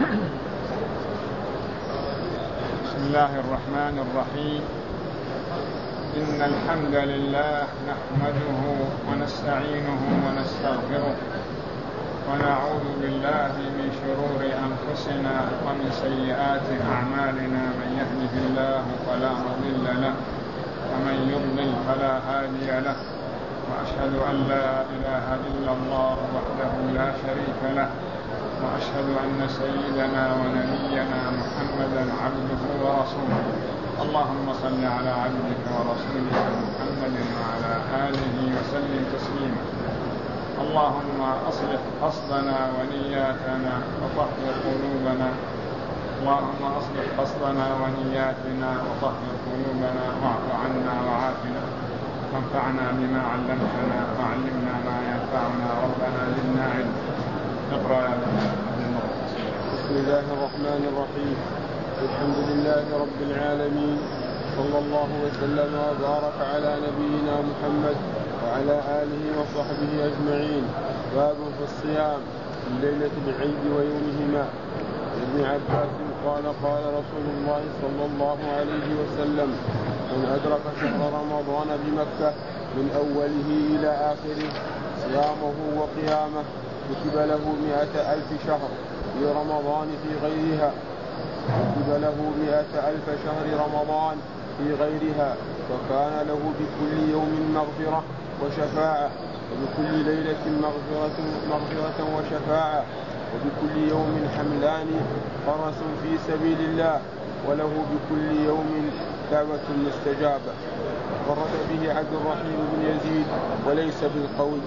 بسم الله الرحمن الرحيم. إن الحمد لله نحمده ونستعينه ونستغفره ونعوذ بالله من شرور أنفسنا ومن سيئات أعمالنا. من يهده الله فلا مضل له ومن يضلل فلا هادي له، وأشهد أن لا إله إلا الله وحده لا شريك له، وأشهد أن سيدنا ونبينا محمدا عبده ورسوله. اللهم صل على عبدك ورسولك محمد وعلى آله وسلم تسليما. اللهم أصلح قصدنا ونياتنا وطهر قلوبنا. اللهم أصلح قصدنا ونياتنا وطهر قلوبنا، واعف عنا وعافنا، وانفعنا بما علمتنا وعلمنا ما ينفعنا. ربنا زدنا علما. اقرأ يا بسم الله الرحمن الرحيم. الحمد لله رب العالمين، صلى الله وسلم وبارك على نبينا محمد وعلى آله وصحبه أجمعين. باب في الصيام في ليلة العيد ويومهما. ابن عباس قال قال رسول الله صلى الله عليه وسلم: من أدرك شهر رمضان بمكة من أوله إلى آخره صيامه وقيامه كتب له 100,000 شهر في رمضان في غيرها، كتب له 100,000 شهر رمضان في غيرها، وكان له بكل يوم مغفرة وشفاعة، وبكل ليلة مغفرة وشفاعة، وبكل يوم حملان فرس في سبيل الله، وله بكل يوم دعوة مستجابة. فرد به عبد الرحيم بن يزيد وليس بالقوي.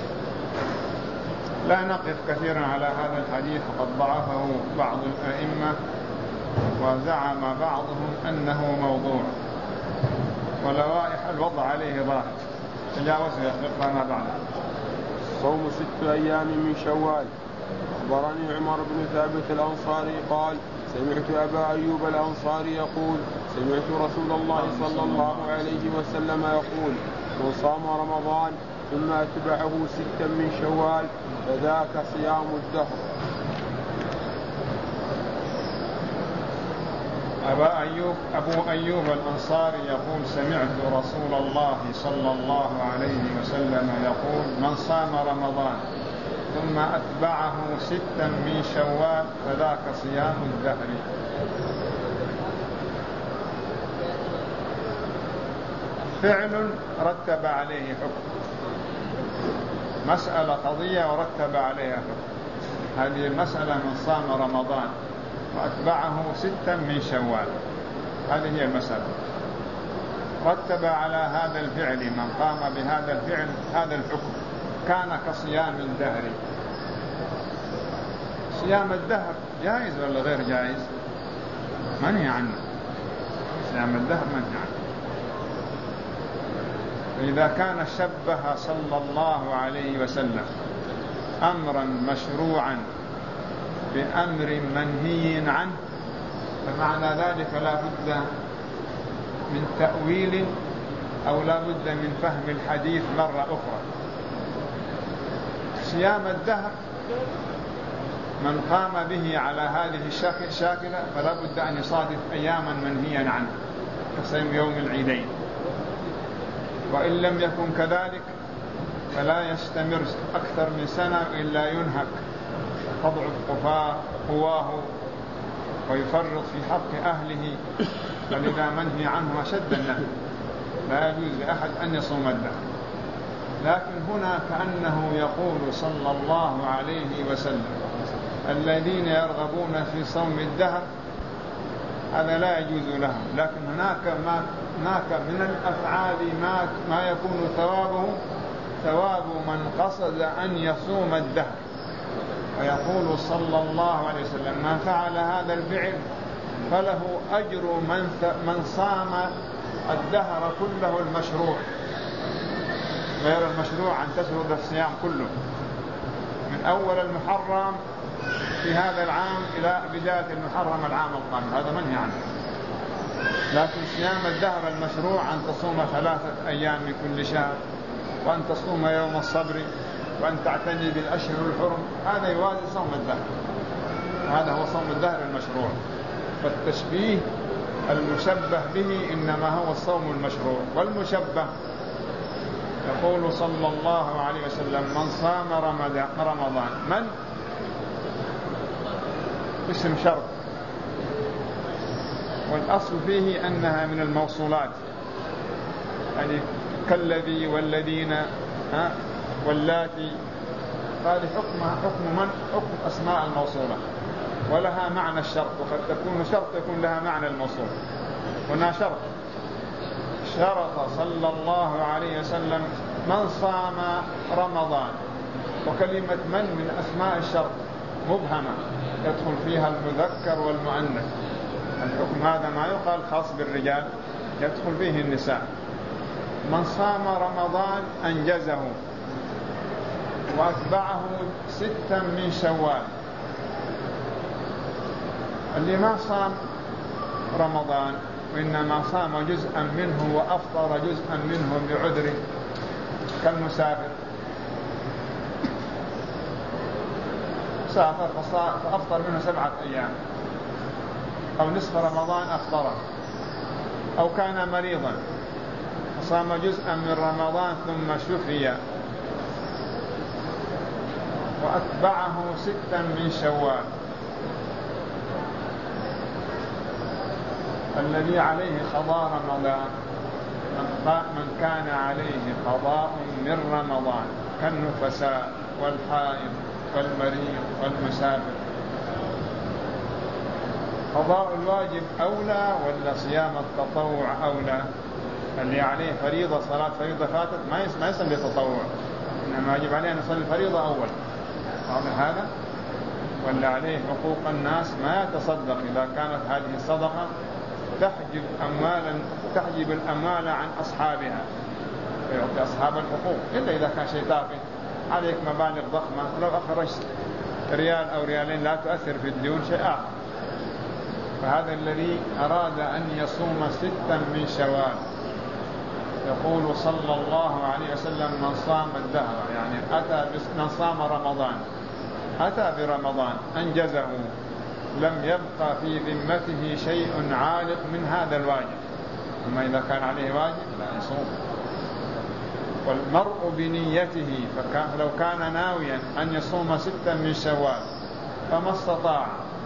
لا نقف كثيرا على هذا الحديث، وقد ضعفه بعض الأئمة، وزعم بعضهم أنه موضوع، ولوائح الوضع عليه ظاهر. تجاوزه يخلق ما بعده. صوم 6 أيام من شوال. أخبرني عمر بن ثابت الأنصاري قال: سمعت أبا أيوب الأنصاري يقول: سمعت رسول الله صلى الله عليه وسلم يقول: من صام رمضان ثم أتبعه 6 من شوال فذاك صيام الدهر. أبو أيوب الأنصاري يقول: سمعت رسول الله صلى الله عليه وسلم يقول: من صام رمضان ثم أتبعه 6 من شوال فذاك صيام الدهر. فعل رتب عليه حكم، مسألة قضية ورتب عليها حكم. هذه المسألة: من صام رمضان وأتبعه 6 من شوال، هذه هي المسألة. رتب على هذا الفعل، من قام بهذا الفعل هذا الحكم، كان كصيام الدهر. صيام الدهر جائز ولا غير جائز؟ منهي عنه. صيام الدهر منهي عنه. إذا كان شبه صلى الله عليه وسلم أمرا مشروعا بأمر منهي عنه، فمعنى ذلك لا بد من تأويل أو لا بد من فهم الحديث مرة أخرى. صيام الدهر من قام به على هذه الشاكلة فلا بد أن يصادف أياما منهيا عنه كصيام يوم العيدين، وإن لم يكن كذلك فلا يستمر أكثر من سنة إلا ينهك، تضعف قواه ويفرط في حق أهله، فلذا منهي عنه أشد النهي. لا يجوز لأحد أن يصوم الدهر. لكن هنا كأنه يقول صلى الله عليه وسلم: الذين يرغبون في صوم الدهر هذا لا يجوز لهم، لكن هناك من الأفعال ما يكون ثواب من قصد أن يصوم الدهر. ويقول صلى الله عليه وسلم: من فعل هذا الفعل فله أجر من صام الدهر كله المشروع، غير المشروع أن تسرد الصيام كله من أول المحرم في هذا العام إلى بداية المحرم العام القادم، هذا منهي عنه. لكن صيام الدهر المشروع أن تصوم 3 أيام من كل شهر، وأن تصوم يوم الصبر، وأن تعتني بالأشهر الحرم، هذا يوازي صوم الدهر. هذا هو صوم الدهر المشروع. فالتشبيه المشبه به إنما هو الصوم المشروع. والمشبه يقول صلى الله عليه وسلم: من صام رمضان. من اسم شرط، والأصل فيه أنها من الموصولات، يعني كالذي والذين واللاتي، هذه حكم من؟ حكم أسماء الموصولة، ولها معنى الشرط، وقد تكون شرط يكون لها معنى الموصول. هنا شرط، شرط صلى الله عليه وسلم: من صام رمضان. وكلمة من أسماء الشرط مبهمة يدخل فيها المذكر والمؤنث. الحكم هذا ما يقال خاص بالرجال، يدخل فيه النساء. من صام رمضان أنجزه وأتبعه 6 من شوال. اللي ما صام رمضان وإنما صام جزءا منه وأفطر جزءا منه بعذره، كالمسافر سافر فأفطر منه 7 أيام، أو نصف رمضان أفطره، أو كان مريضا فصام جزءا من رمضان ثم شفي وأتبعه 6 من شوال. الذي عليه قضاء رمضان من كان عليه قضاء من رمضان، كالنفساء والحائض والمريض والمسافر. قضاء الواجب أولى ولا صيام التطوع أولى؟ اللي عليه فريضة، صلاة فريضة فاتت ما يصلي تطوع، إنما يجب عليه أن يصلي الفريضة أول. هذا ولا عليه حقوق الناس ما يتصدق إذا كانت هذه الصدقة تحجب الأموال عن أصحابها، فيعطي أصحاب الحقوق، إلا إذا كان شيء تافه عليك مبالغ ضخمة، لو أخرجت ريال أو ريالين لا تؤثر في الديون شيء آخر. فهذا الذي أراد أن يصوم 6 من شوال، يقول صلى الله عليه وسلم: من صام الدهر، يعني من صام رمضان أتى برمضان أنجزه، لم يبقى في ذمته شيء عالق من هذا الواجب. أما إذا كان عليه واجب لا يصوم. والمرء بنيته، فلو كان ناويا أن يصوم 6 من شوال فما استطاع،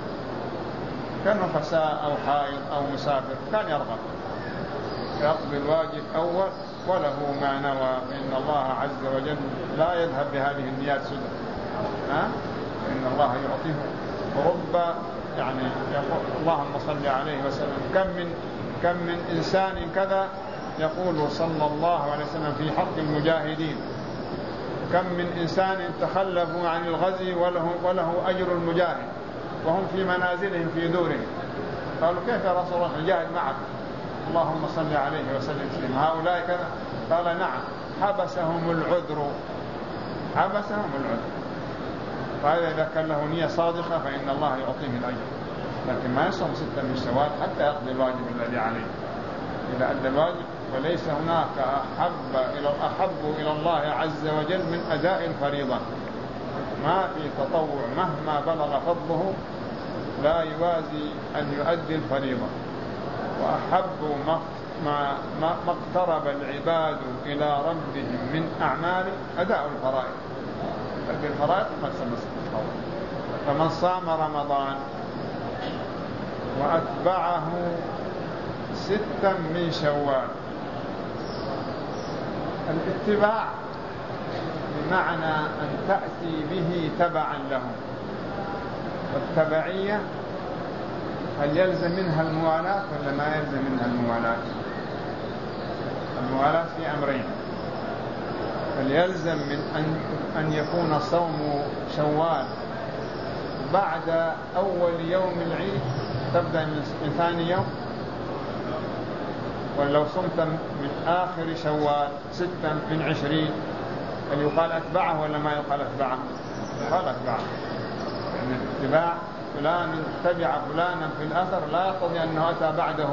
كنفساء أو حائض أو مسافر، كان يرغب يقضي الواجب أول وله ما نوى، فإن الله عز وجل لا يذهب بهذه النيات سدى، فإن الله يعطيه. ورب يعني يقول اللهم صل عليه وسلم: كم من إنسان كذا، يقول صلى الله عليه وسلم في حق المجاهدين: كم من إنسان تخلفوا عن الغزو وله أجر المجاهد وهم في منازلهم في دورهم. قالوا: كيف يا رسول الله نجاهد معك؟ اللهم صل عليه وسلم. هؤلاء كذا. قال: نعم، حبسهم العذر. فهذا إذا كان له نية صادقة فإن الله يعطيه الأجر، لكن ما يصوم 6 من شوال حتى يقضي الواجب الذي عليه. إذا أدى الواجب وليس هناك أحب إلى الله عز وجل من أداء الفريضة. ما في تطوع مهما بلغ فضله لا يوازي أن يؤدي الفريضة. وأحب ما اقترب العباد إلى ربهم من أعمال أداء الفرائض. أداء الفرائض ما تسمى التطوع. فمن صام رمضان وأتبعه 6 من شوال. الاتباع بمعنى أن تأتي به تبعا له. والتبعية هل يلزم منها الموالاة ولا ما يلزم منها الموالاة؟ الموالاة في أمرين: هل يلزم من أن يكون صوم شوال بعد أول يوم العيد تبدأ من ثاني يوم، ولو صمت من آخر شوال 6 من 20 هل يقال أتبعه ولا ما يقال أتبعه؟ يقال أتبعه. يعني اتباع فلان تبع فلانا في الأثر لا يقضي أنه أتى بعده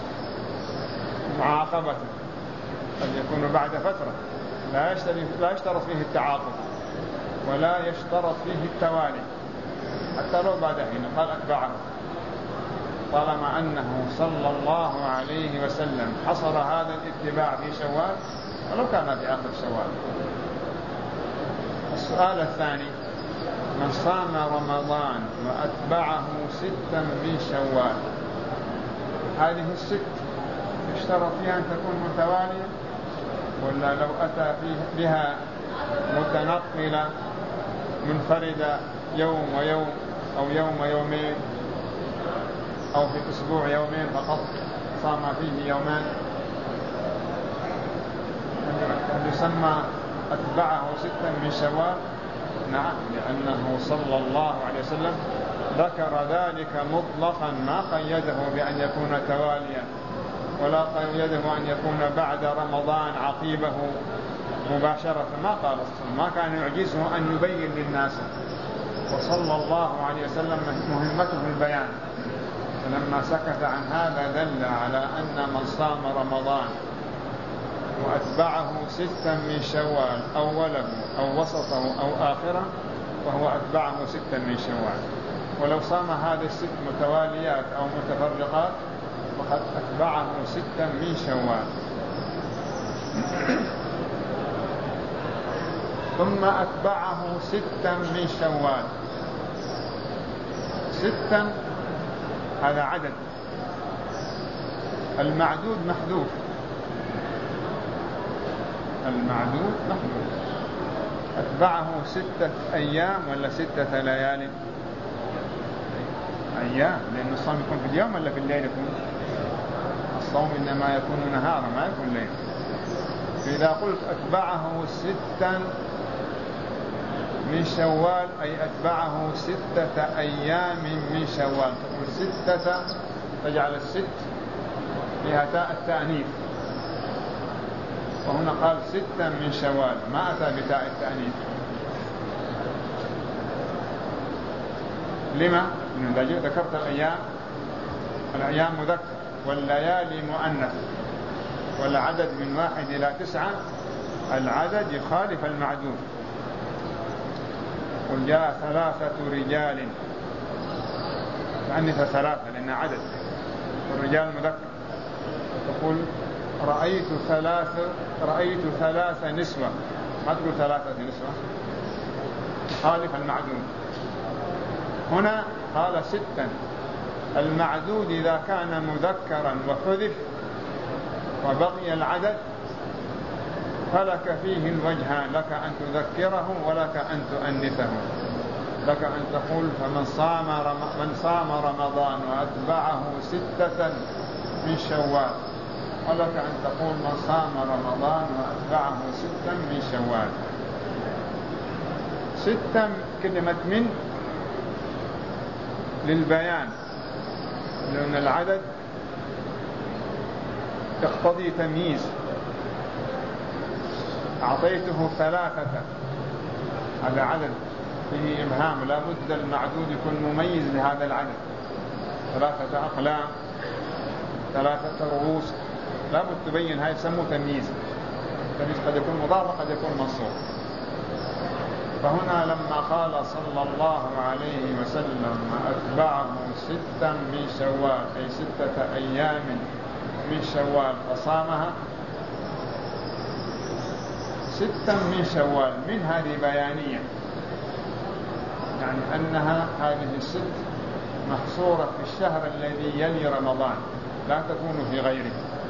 معاقبة، قد يكون بعد فترة. لا يشترط فيه التعاقب ولا يشترط فيه التوالي، حتى لو بعد حين قال أتبعه، طالما أنه صلى الله عليه وسلم حصر هذا الاتباع في شوال ولو كان في آخر شوال. السؤال الثاني: من صام رمضان وأتبعه 6 من شوال، هذه الست اشترط فيها أن تكون متوالية، ولا لو أتى بها متنقلة منفردة يوم ويوم أو يوم ويومين أو في أسبوع يومين فقط صام فيه يومان، هل يسمى أتبعه 6 من شوال؟ نعم، لأنه صلى الله عليه وسلم ذكر ذلك مطلقا، ما قيده بأن يكون تواليا ولا قيده أن يكون بعد رمضان عقيبه مباشرة، ما قال، ما كان يعجزه أن يبين للناس، وصلى الله عليه وسلم مهمته البيان، فلما سكت عن هذا دل على أن من صام رمضان وأتبعه 6 من شوال أوله أو وسطه أو آخره وهو أتبعه 6 من شوال، ولو صام هذه 6 متواليات أو متفرقات فقد أتبعه 6 من شوال. ثم أتبعه 6 من شوال. 6 هذا عدد، المعدود محذوف، المعدود محذوف. أتبعه 6 أيام ولا 6 ليال؟ أيام، لأن الصوم يكون في اليوم ولا في الليل يكون؟ الصوم إنما يكون نهارا ما يكون ليل. فإذا قلت أتبعه 6 من شوال أي أتبعه 6 أيام من شوال، تقول 6 تجعل 6 فيها تاء التأنيث، وهنا قال 6 من شوال ما أتى بتاء التأنيث. لما؟ لأن إذا ذكرت الأيام مذكر والليالي مؤنث والعدد من 1 إلى 9 العدد يخالف المعدود. قل جاء 3 رجال، تأنث 3 لأنها عدد، والرجال مذكر. تقول رأيت 3 نسوة، ما تقول 3 نسوة، خالف المعدود. هنا قال 6. المعدود إذا كان مذكرا وحذف وبقي العدد فلك فيه الوجهان، لك أن تذكره ولك أن تؤنثه. لك أن تقول فمن صام رمضان وأتبعه 6 من شوال، ولك أن تقول من صام رمضان وأتبعه 6 من شوال. 6 كلمة من للبيان، لأن العدد يقتضي تمييز. أعطيته 3، هذا عدد فيه إبهام، لا بد المعدود يكون مميز لهذا العدد. 3 أقلام، 3 رؤوس، لا بد تبين، هاي يسموه تمييز. التمييز قد يكون مضاف قد يكون منصوب. فهنا لما قال صلى الله عليه وسلم أتبعه 6 من شوال أي 6 أيام من شوال فصامها، 6 من شوال، من هذه بيانية، يعني أنها هذه 6 محصورة في الشهر الذي يلي رمضان، لا تكون في غيره.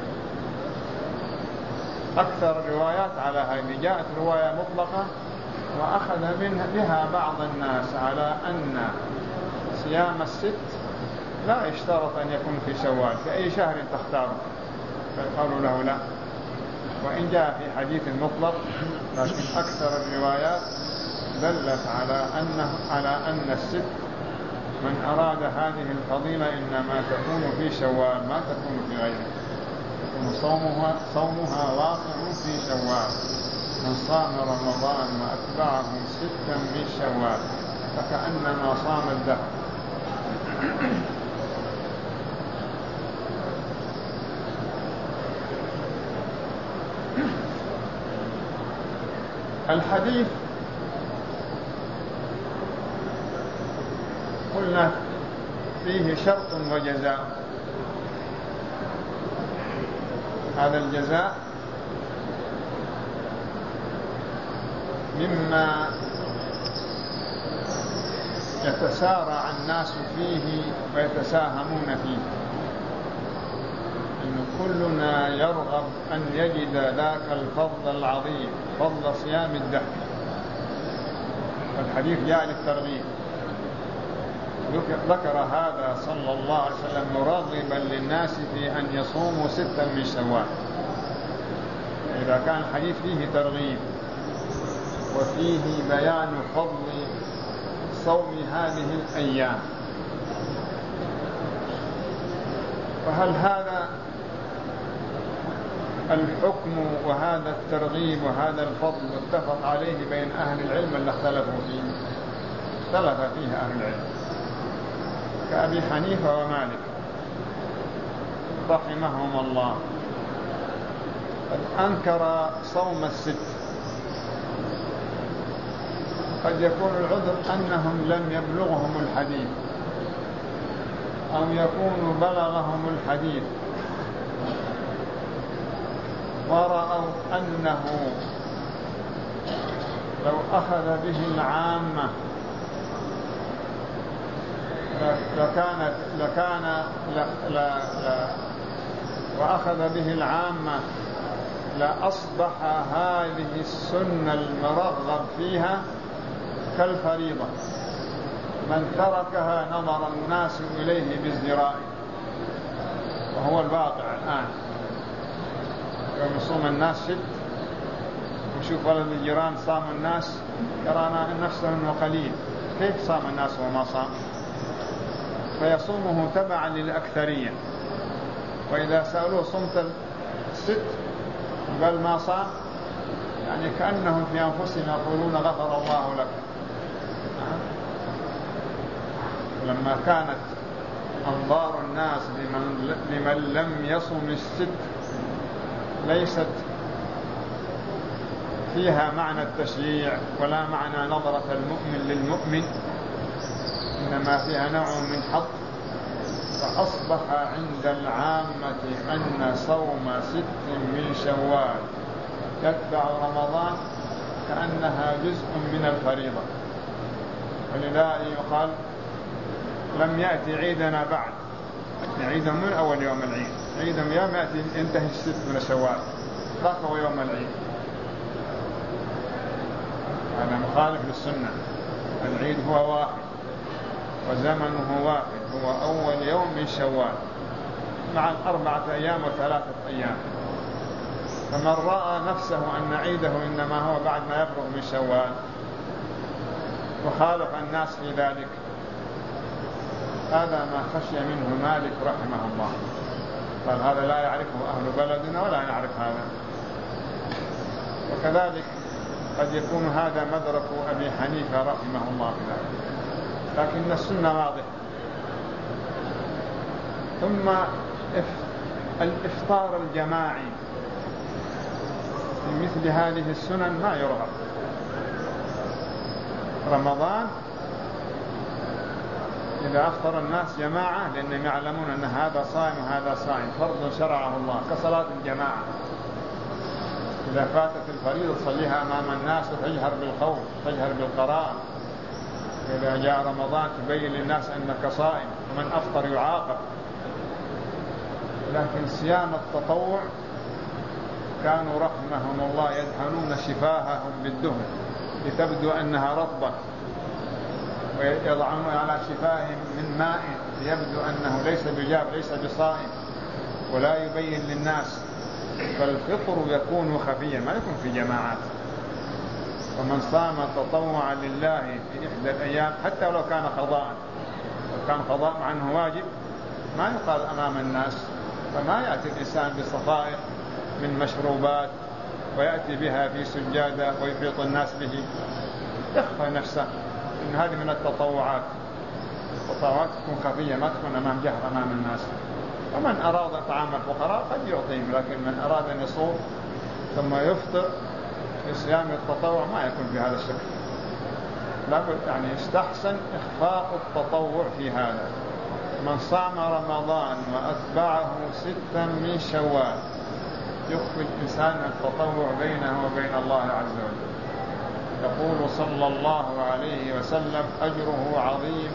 أكثر الروايات على هذه، جاءت رواية مطلقة وأخذ بها بعض الناس على أن صيام 6 لا يشترط أن يكون في شوال، في أي شهر تختاره، فقالوا له لا. وإن جاء في حديث مطلق، لكن أكثر الروايات دلت على أن 6 من أراد هذه الفضيلة إنما تكون في شوال ما تكون في غيره، صومها واقع في شوال. من صام رمضان وأتبعه 6 من شوال فكأنما صام الدهر. الحديث قلنا فيه شرط وجزاء. هذا الجزاء مما يتسارع الناس فيه ويتساهمون فيه، إن كلنا يرغب أن يجد ذاك الفضل العظيم، فضل صيام الدهر. والحديث جاء للترغيب، ذكر هذا صلى الله عليه وسلم مرغبا للناس في أن يصوموا 6 من شوال. إذا كان الحديث فيه ترغيب وفيه بيان فضل صوم هذه الأيام، فهل هذا الحكم وهذا الترغيب وهذا الفضل اتفق عليه بين أهل العلم ولا اختلفوا فيه؟ اختلف فيه أهل العلم كأبي حنيفة ومالك رحمهم الله، قد أنكر صوم 6. قد يكون العذر أنهم لم يبلغهم الحديث أو يكون بلغهم الحديث ورأوا أنه لو أخذ به العامة وأخذ به العامة لأصبح هذه السنة المرغب فيها كالفريضة، من تركها نظر الناس إليه بازدراء، وهو الواقع الآن. يوم يصوم الناس 6 وشوف ولد الجيران صام الناس يرانا نفسه أنه قليل، كيف صام الناس وما صام؟ فيصومه تبعا للأكثرية. وإذا سألوه صمت 6 قال ما صام، يعني كأنهم في أنفسهم يقولون غفر الله لك. لما كانت أنظار الناس لمن لم يصم 6 ليست فيها معنى التشجيع ولا معنى نظرة المؤمن للمؤمن، إنما فيها نوع من حظ، فأصبح عند العامة أن صوم 6 من شوال يتبع رمضان كأنها جزء من الفريضة. ولذا يقال لم يأتي عيدنا بعد، عيد من أول يوم العيد، عيد يوم يأتي ينتهي 6 من شوال، ذاك هو يوم العيد. هذا مخالف للسنة. العيد هو واحد وزمنه واحد، هو أول يوم من شوال مع 4 أيام و3 أيام. فمن رأى نفسه أن عيده إنما هو بعد ما يفرغ من شوال وخالف الناس في ذلك، هذا ما خشي منه مالك رحمه الله، قال هذا لا يعرفه أهل بلدنا ولا نعرف هذا. وكذلك قد يكون هذا مدرك أبي حنيفة رحمه الله في ذلك، لكن السنة واضحة. ثم الإفطار الجماعي في مثل هذه السنن ما يرغب. رمضان إذا أفطر الناس جماعة لأنهم يعلمون أن هذا صائم وهذا صائم، فرض شرعه الله كصلاة الجماعة. إذا فاتت الفريضة تصليها أمام الناس وتجهر بالخوف تجهر بالقراءة. إذا جاء رمضان تبين للناس أنك صائم، ومن أفطر يعاقب. لكن صيام التطوع كانوا رحمهم الله يدهنون شفاههم بالدهن لتبدو أنها رطبة، ويضعون على شفاههم من ماء ليبدو أنه ليس بجاب ليس بصائم، ولا يبين للناس. فالفطر يكون خفيا ما يكون في جماعات. ومن صام تطوعا لله في إحدى الأيام حتى لو كان قضاء، لو كان قضاء مع أنه واجب ما يقال أمام الناس. فما يأتي الإنسان بصفائح من مشروبات ويأتي بها في سجادة ويفيط الناس به، يخفى نفسه. إن هذه من التطوعات. التطوعات تكون خفية ما تكون أمام جهر أمام الناس. ومن أراد طعام الفقراء قد يعطيهم، لكن من أراد أن يصوم ثم يفطر في صيام التطوع ما يكون بهذا الشكل. لابد يعني يستحسن إخفاء التطوع في هذا. من صام رمضان وأتبعه 6 من شوال يخفي الإنسان التطوع بينه وبين الله عز وجل. يقول صلى الله عليه وسلم: أجره عظيم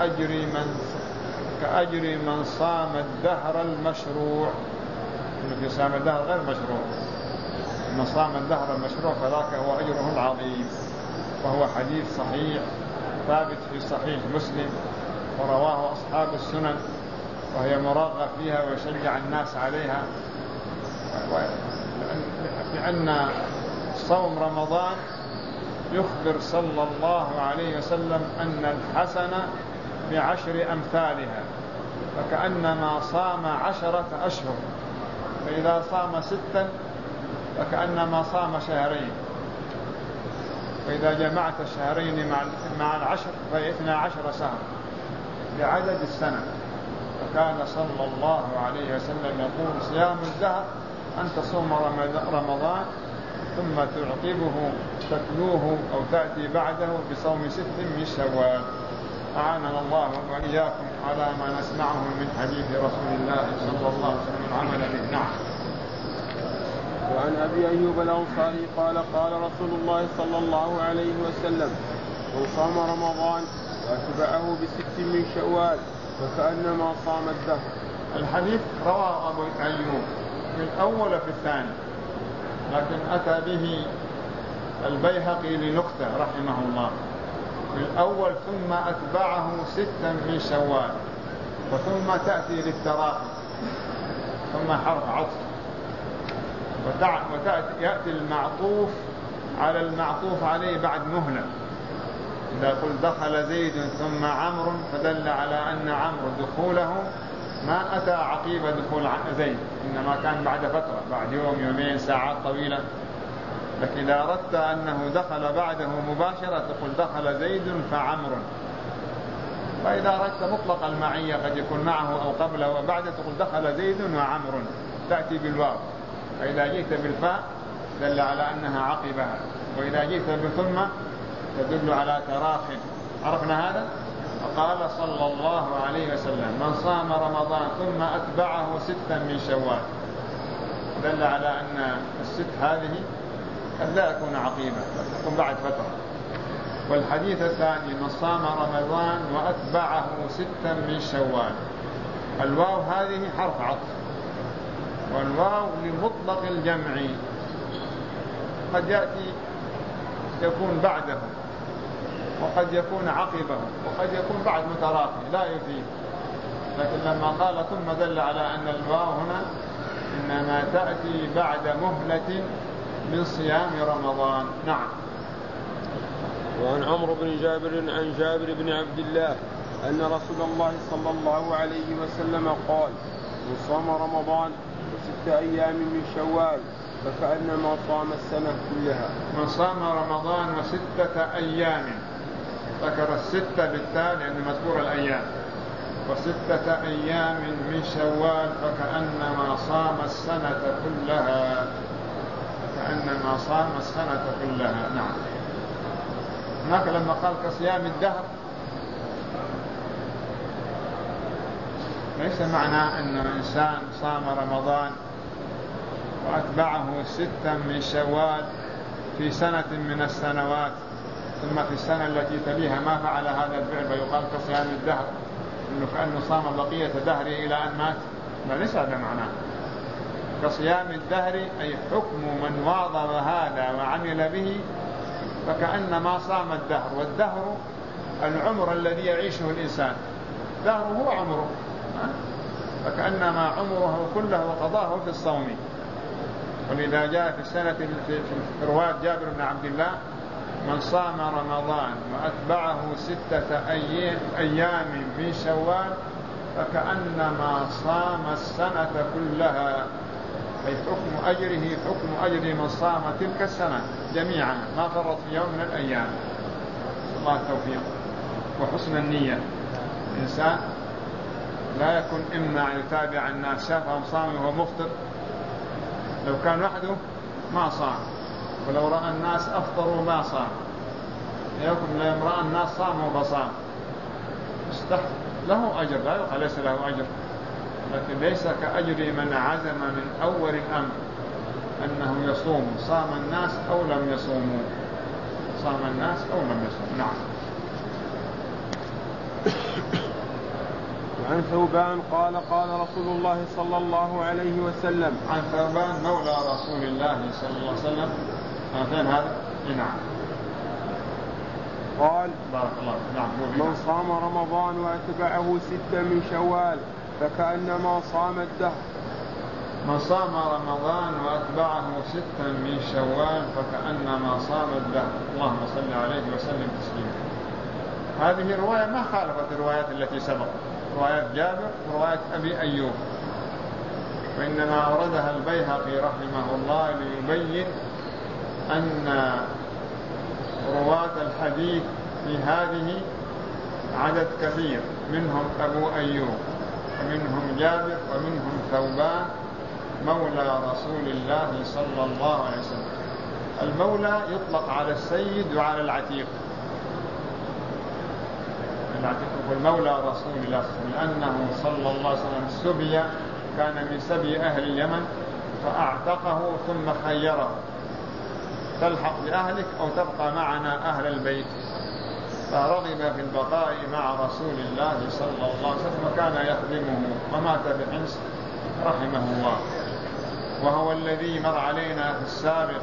كأجر من صام الدهر المشروع. في صام الدهر غير مشروع، من صام الدهر المشروع فذاك هو أجره العظيم. وهو حديث صحيح ثابت في صحيح مسلم ورواه أصحاب السنن، وهي مرغب فيها ويشجع الناس عليها، لأن صوم رمضان يخبر صلى الله عليه وسلم أن الحسنة ب10 أمثالها، فكأنما صام 10 أشهر. فإذا صام 6 فكأنما صام شهرين، وإذا جمعت الشهرين مع 10 فهي 12 شهر بعدد السنة. فكان صلى الله عليه وسلم يقول: صيام الدهر أن تصوم رمضان ثم تعقبه تتلوه أو تأتي بعده بصوم 6 من شوال. أعاننا الله وإياكم على ما نسمعه من حديث رسول الله صلى الله عليه وسلم العمل به. نعم. وعن أبي أيوب الأنصاري قال: قال رسول الله صلى الله عليه وسلم: من صام رمضان وأتبعه ب6 من شوال فكأنما صام الدهر. الحديث رواه أبو أيوب في الأول وفي الثاني، لكن أتى به البيهقي لنكتة رحمه الله في الأول: ثم أتبعه 6 من شوال، وثم تأتي للتراخي، ثم حرف عطف، يأتي المعطوف على المعطوف عليه بعد مهلة. إذا قلت دخل زيد ثم عمرو فدل على أن عمرو دخوله ما أتى عقيب دخول زيد، إنما كان بعد فترة، بعد يوم يومين ساعات طويلة. لكن إذا أردت أنه دخل بعده مباشرة تقول دخل زيد فعمرو. فإذا أردت مطلق المعية قد يكون معه أو قبله وبعده تقول دخل زيد وعمرو، تأتي بالواو. فإذا جئت بالفاء دل على أنها عقبها، وإذا جئت بثم تدل على تراخ. عرفنا هذا؟ وقال صلى الله عليه وسلم: من صام رمضان ثم أتبعه 6 من شوال، دل على أن ال6 هذه قد لا يكون عقيبة، قد تكون بعد فترة. والحديث الثاني: من صام رمضان وأتبعه 6 من شوال، الواو هذه حرف عطف، والواو لمطلق الجمع، قد يأتي يكون بعده، وقد يكون عقبه، وقد يكون بعد متراخي لا يفيد. لكن لما قال ثم دل على أن الواو هنا إنما تأتي بعد مهلة من صيام رمضان. نعم. وعن عمرو بن جابر عن جابر بن عبد الله أن رسول الله صلى الله عليه وسلم قال: من صام رمضان و6 أيام من شوال فكأنما صام السنة كلها. من صام رمضان و6 أيام، ذكر 6 بالتالي لأن مذكور الأيام، و6 أيام من شوال فكأنما صام السنة كلها، كأنما صام السنة كلها. نعم. هناك لما قال كصيام الدهر ليس معناه أن الإنسان صام رمضان وأتبعه 6 من شوال في سنة من السنوات ثم في السنة التي تليها ما فعل هذا الفعل فيقال كصيام الدهر، إنه كأنه صام بقية دهره إلى أن مات. لا، ليس هذا معناه. كصيام الدهر أي حكم من واظب هذا وعمل به فكأنما صام الدهر. والدهر العمر الذي يعيشه الإنسان، دهره هو عمره، فكأنما عمره كله وقضاه في الصوم. ولذا جاء في السنة في رواية جابر بن عبد الله: من صام رمضان وأتبعه 6 أيام من شوال فكأنما صام السنة كلها، أي حكم أجره حكم أجر من صام تلك السنة جميعا ما فرط في يوم من الأيام. الله التوفيق وحسن النية. الإنسان لا يكون إما يتابع الناس، شافهم صام وهو مفطر، لو كان وحده ما صام، ولو رأى الناس أفطروا ما صام. يكن لامرأ الناس صاموا فصام له أجر، لا يقال ليس له أجر، لكن ليس كأجر من عزم من أول الأمر أنه يصوم، صام الناس أو لم يصوموا، صام الناس أو لم يصوموا. نعم. وعن ثوبان قال قال رسول الله صلى الله عليه وسلم. عن ثوبان مولى رسول الله صلى الله عليه وسلم. فين هذا؟ نعم. قال بارك الله. نعم. من صام رمضان وأتبعه 6 من شوال فكأنما صام الدهر. من صام رمضان وأتبعه 6 من شوال فكأنما صام الدهر. اللهم صل عليه وسلم تسليما. هذه رواية ما خالفت الروايات التي سبقت، روايات جابر ورواية أبي أيوب، وإنما أوردها البيهقي رحمه الله ليبين أن رواة الحديث في هذه عدد كثير، منهم أبو أيوب ومنهم جابر ومنهم ثوبان مولى رسول الله صلى الله عليه وسلم. المولى يطلق على السيد وعلى العتيق. والمولى رسول الله لأنه صلى الله عليه وسلم سبي، كان من سبي أهل اليمن فأعتقه ثم خيره: تلحق بأهلك أو تبقى معنا أهل البيت، فرغب في البقاء مع رسول الله صلى الله عليه وسلم وكان يخدمه، ومات بحمص رحمه الله. وهو الذي مر علينا في السابق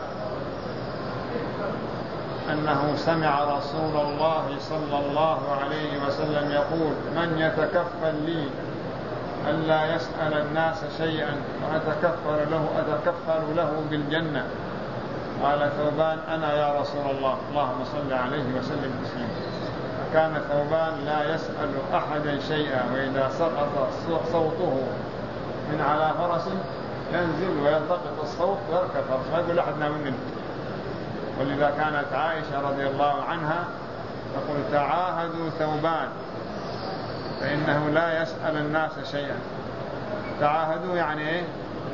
أنه سمع رسول الله صلى الله عليه وسلم يقول: من يتكفل لي ألا يسأل الناس شيئا وأتكفل له بالجنة؟ قال ثوبان: أنا يا رسول الله. اللهم صل عليه وسلم تسليما. كان ثوبان لا يسأل أحدا شيئا، وإذا سقط صوته من على فرس ينزل ويلتقط الصوت ويركب فرس، ما يقول أحد منه. ولذا كانت عائشة رضي الله عنها تقول: تعاهدوا ثوبان فإنه لا يسأل الناس شيئا. تعاهدوا يعني إيه؟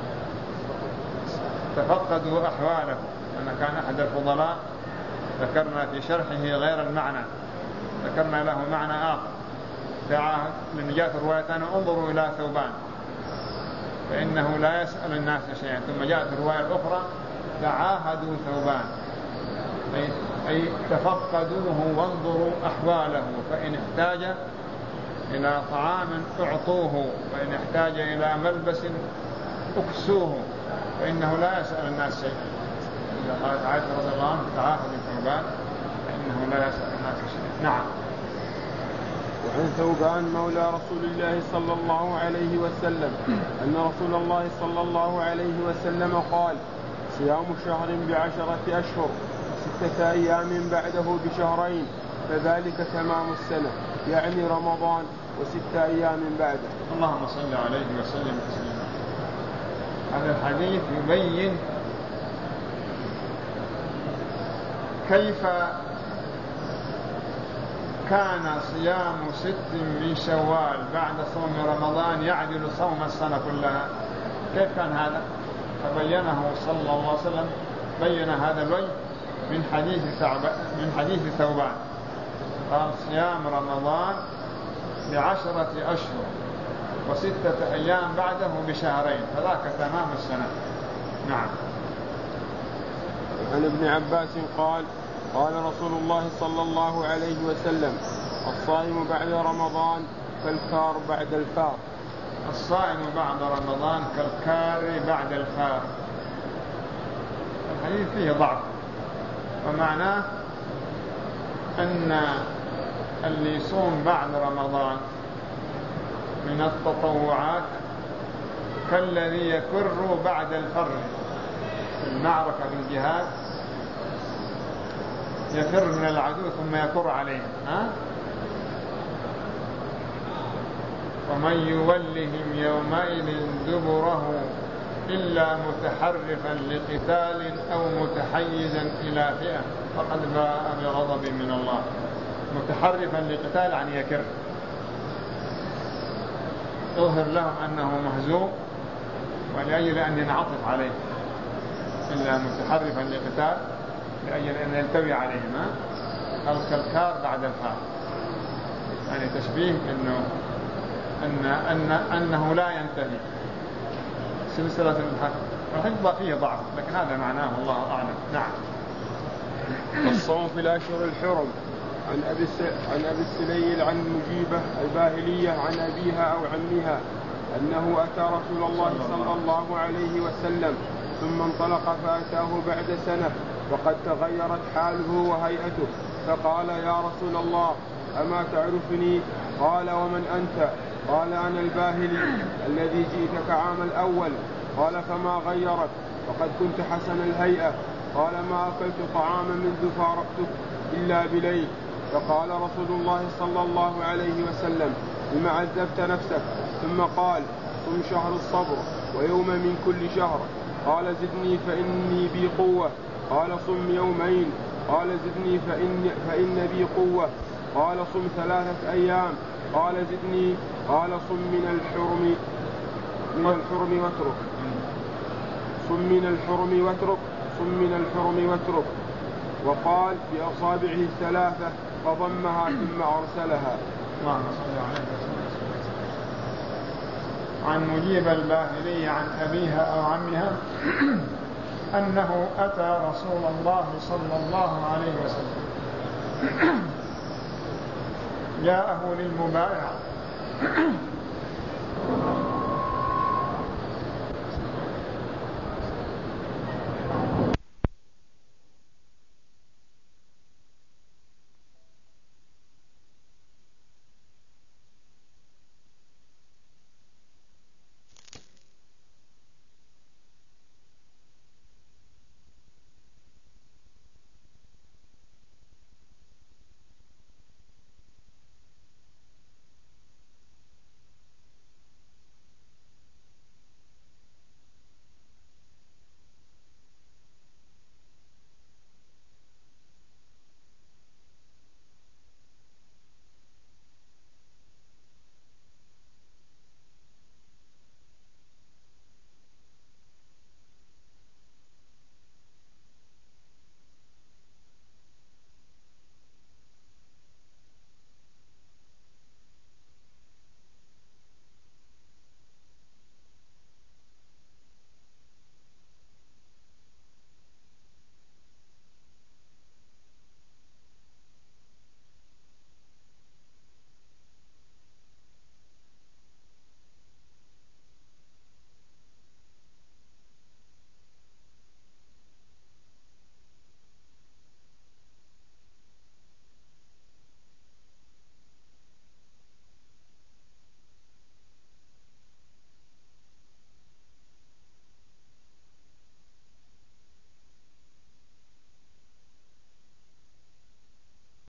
تفقدوا أحواله، لأن كان أحد الفضلاء ذكرنا في شرحه غير المعنى، ذكرنا له معنى آخر. تعاهد من جاءت الروايتان: انظروا إلى ثوبان فإنه لا يسأل الناس شيئا. ثم جاءت الرواية الأخرى: تعاهدوا ثوبان، أي تفقدوه وانظروا أحواله، فإن احتاج إلى طعام أعطوه، وإن احتاج إلى ملبس أكسوه، فإنه لا يسأل الناس شيئا. إذا قالت عائشة رضي الله عنها: تعاهدوا ثوبان فإنه لا يسأل الناس شيئا. نعم. وعن ثوبان مولى رسول الله صلى الله عليه وسلم أن رسول الله صلى الله عليه وسلم قال: صيام شهر ب10 أشهر 6 أيام بعده بشهرين، فذلك تمام السنة، يعني رمضان و6 أيام بعده. اللهم صل عليه وسلم تسليما. هذا الحديث يبين كيف كان صيام 6 من شوال بعد صوم رمضان يعدل صوم السنة كلها. كيف كان هذا؟ فبينه صلى الله عليه وسلم، بين هذا الوجه من حديث ثوبان. قال: صيام رمضان ب10 أشهر و6 أيام بعده بشهرين، فذاك تمام السنة. نعم. عن ابن عباس قال: قال رسول الله صلى الله عليه وسلم: الصائم بعد رمضان كالكار بعد الفار. الصائم بعد رمضان كالكار بعد الفار. الحديث فيه ضعف، ومعناه أن اللي يصوم بعد رمضان من التطوعات كالذي يكر بعد الفر في المعركة في الجهاد، يفر من العدو ثم يكر عليه. ومن يولهم يومئذ دبره إلا متحرفا لقتال أو متحيزا إلى فئة فقد باء بغضب من الله. متحرفا لقتال يعني يكر، يظهر لهم أنه مهزوم ولأجل أن ينعطف عليه. إلا متحرفا لقتال لأجل أن يلتوي عليهم، الكار بعد الفاء، يعني تشبيه أنه لا ينتهي سلسلة الحفظ فيه ضعف، لكن هذا معناه والله أعلم. نعم. الصوم في الأشهر الحرم. عن أبي السليل عن مجيبة الباهلية عن أبيها أو عمها أنه أتى رسول الله صلى الله عليه وسلم ثم انطلق فأتاه بعد سنة وقد تغيرت حاله وهيئته، فقال: يا رسول الله أما تعرفني؟ قال: ومن أنت؟ قال: أنا الباهلي الذي جئتك عام الأول. قال: فما غيرك وقد كنت حسن الهيئة؟ قال: ما أكلت طعاما منذ فارقتك إلا بليل. فقال رسول الله صلى الله عليه وسلم: بما عذبت نفسك؟ ثم قال: صم شهر الصبر ويوم من كل شهر. قال: زدني فإني بي قوة. قال: صم يومين. قال: زدني فإن بي قوة. قال: صم 3 أيام. قال: زدني. قال: صم من الحرم واترك. صم من الحرم واترك. صم من الحرم واترك. وقال بأصابعه 3 فضمها ثم أرسلها. عن مجيب الباهلي عن أبيها أو عمها أنه أتى رسول الله صلى الله عليه وسلم، جاءه للمبايعة